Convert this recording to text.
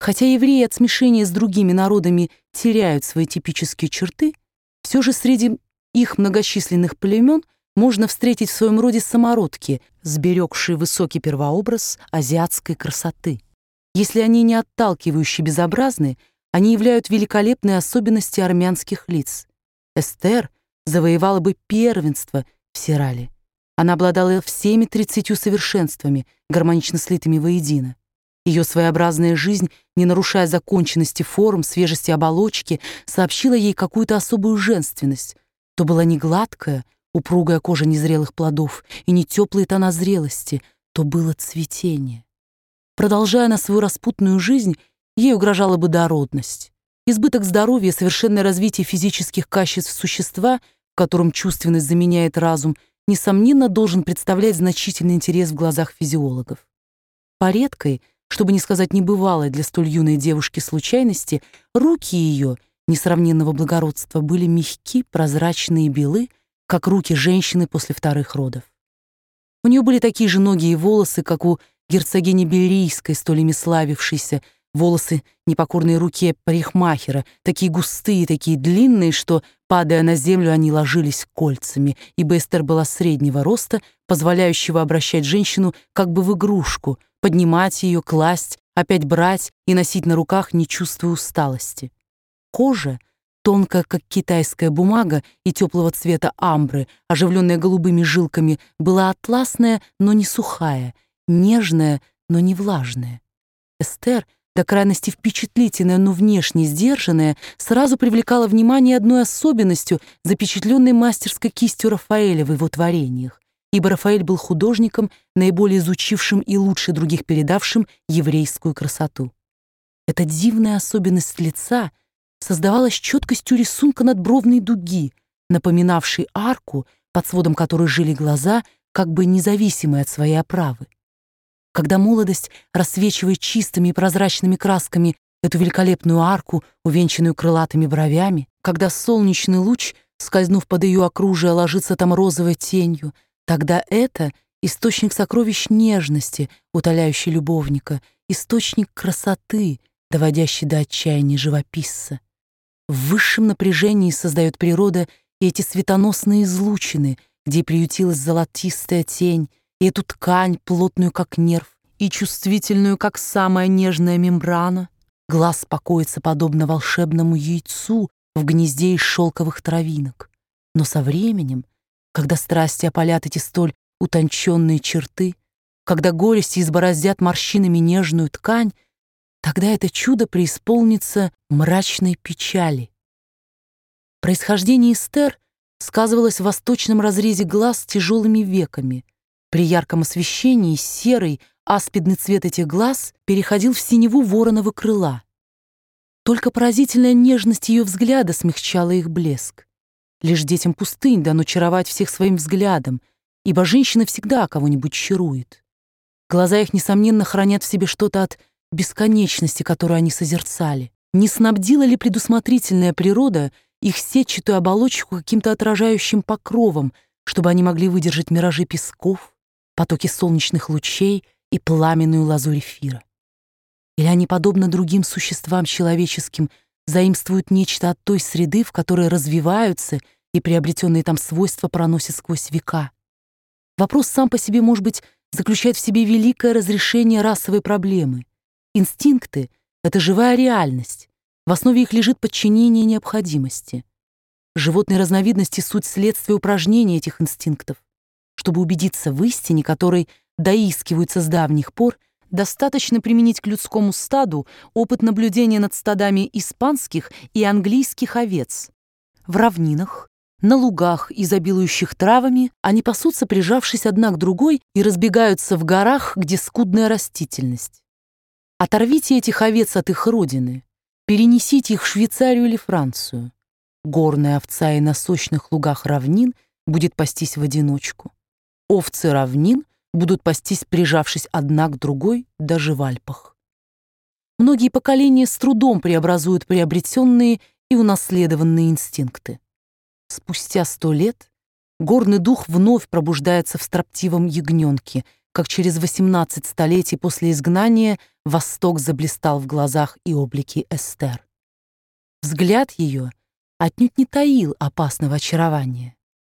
Хотя евреи от смешения с другими народами теряют свои типические черты, все же среди их многочисленных племен можно встретить в своем роде самородки, сберегшие высокий первообраз азиатской красоты. Если они не отталкивающе безобразны, они являют великолепные особенности армянских лиц. Эстер завоевала бы первенство в Сирале. Она обладала всеми 30 совершенствами, гармонично слитыми воедино. Ее своеобразная жизнь, не нарушая законченности форм, свежести оболочки, сообщила ей какую-то особую женственность. То была не гладкая, упругая кожа незрелых плодов и не теплые тона зрелости, то было цветение. Продолжая на свою распутную жизнь, ей угрожала бы дородность. Избыток здоровья, совершенное развитие физических качеств существа, в котором чувственность заменяет разум, несомненно, должен представлять значительный интерес в глазах физиологов. По редкой, чтобы не сказать небывалой для столь юной девушки случайности, руки ее, несравненного благородства, были мягки, прозрачные и белы, как руки женщины после вторых родов. У нее были такие же ноги и волосы, как у герцогини Берийской, столь ими славившейся, волосы непокорной руке парикмахера, такие густые, такие длинные, что, падая на землю, они ложились кольцами, ибо Эстер была среднего роста, позволяющего обращать женщину как бы в игрушку, поднимать ее, класть, опять брать и носить на руках, не чувствуя усталости. Кожа, тонкая, как китайская бумага, и теплого цвета амбры, оживленная голубыми жилками, была атласная, но не сухая, нежная, но не влажная. Эстер, до крайности впечатлительная, но внешне сдержанная, сразу привлекала внимание одной особенностью, запечатленной мастерской кистью Рафаэля в его творениях, ибо Рафаэль был художником, наиболее изучившим и лучше других передавшим еврейскую красоту. Эта дивная особенность лица создавалась четкостью рисунка надбровной дуги, напоминавшей арку, под сводом которой жили глаза, как бы независимые от своей оправы. Когда молодость рассвечивает чистыми и прозрачными красками эту великолепную арку, увенчанную крылатыми бровями, когда солнечный луч, скользнув под ее окружие, ложится там розовой тенью, тогда это источник сокровищ нежности, утоляющий любовника, источник красоты, доводящий до отчаяния живописца. В высшем напряжении создает природа и эти светоносные излучины, где приютилась золотистая тень, и эту ткань, плотную, как нерв, и чувствительную, как самая нежная мембрана. Глаз покоится подобно волшебному яйцу в гнезде из шелковых травинок. Но со временем, когда страсти опалят эти столь утонченные черты, когда горести избороздят морщинами нежную ткань, тогда это чудо преисполнится мрачной печали. Происхождение Эстер сказывалось в восточном разрезе глаз с тяжелыми веками. При ярком освещении серый, аспидный цвет этих глаз переходил в синеву вороного крыла. Только поразительная нежность ее взгляда смягчала их блеск. Лишь детям пустынь дано чаровать всех своим взглядом, ибо женщина всегда кого-нибудь чарует. Глаза их, несомненно, хранят в себе что-то от бесконечности, которую они созерцали. Не снабдила ли предусмотрительная природа их сетчатую оболочку каким-то отражающим покровом, чтобы они могли выдержать миражи песков, потоки солнечных лучей и пламенную лазурь эфира? Или они, подобно другим существам человеческим, заимствуют нечто от той среды, в которой развиваются и приобретенные там свойства проносят сквозь века? Вопрос сам по себе, может быть, заключает в себе великое разрешение расовой проблемы. Инстинкты — это живая реальность. В основе их лежит подчинение необходимости. Животные разновидности — суть следствия упражнения этих инстинктов. Чтобы убедиться в истине, которой доискиваются с давних пор, достаточно применить к людскому стаду опыт наблюдения над стадами испанских и английских овец. В равнинах, на лугах, изобилующих травами, они пасутся, прижавшись одна к другой, и разбегаются в горах, где скудная растительность. Оторвите этих овец от их родины, перенесите их в Швейцарию или Францию. Горная овца и на сочных лугах равнин будет пастись в одиночку. Овцы равнин будут пастись, прижавшись одна к другой, даже в Альпах. Многие поколения с трудом преобразуют приобретенные и унаследованные инстинкты. Спустя 100 лет горный дух вновь пробуждается в строптивом ягненке, как через 18 столетий после изгнания Восток заблистал в глазах и облике Эстер. Взгляд ее отнюдь не таил опасного очарования.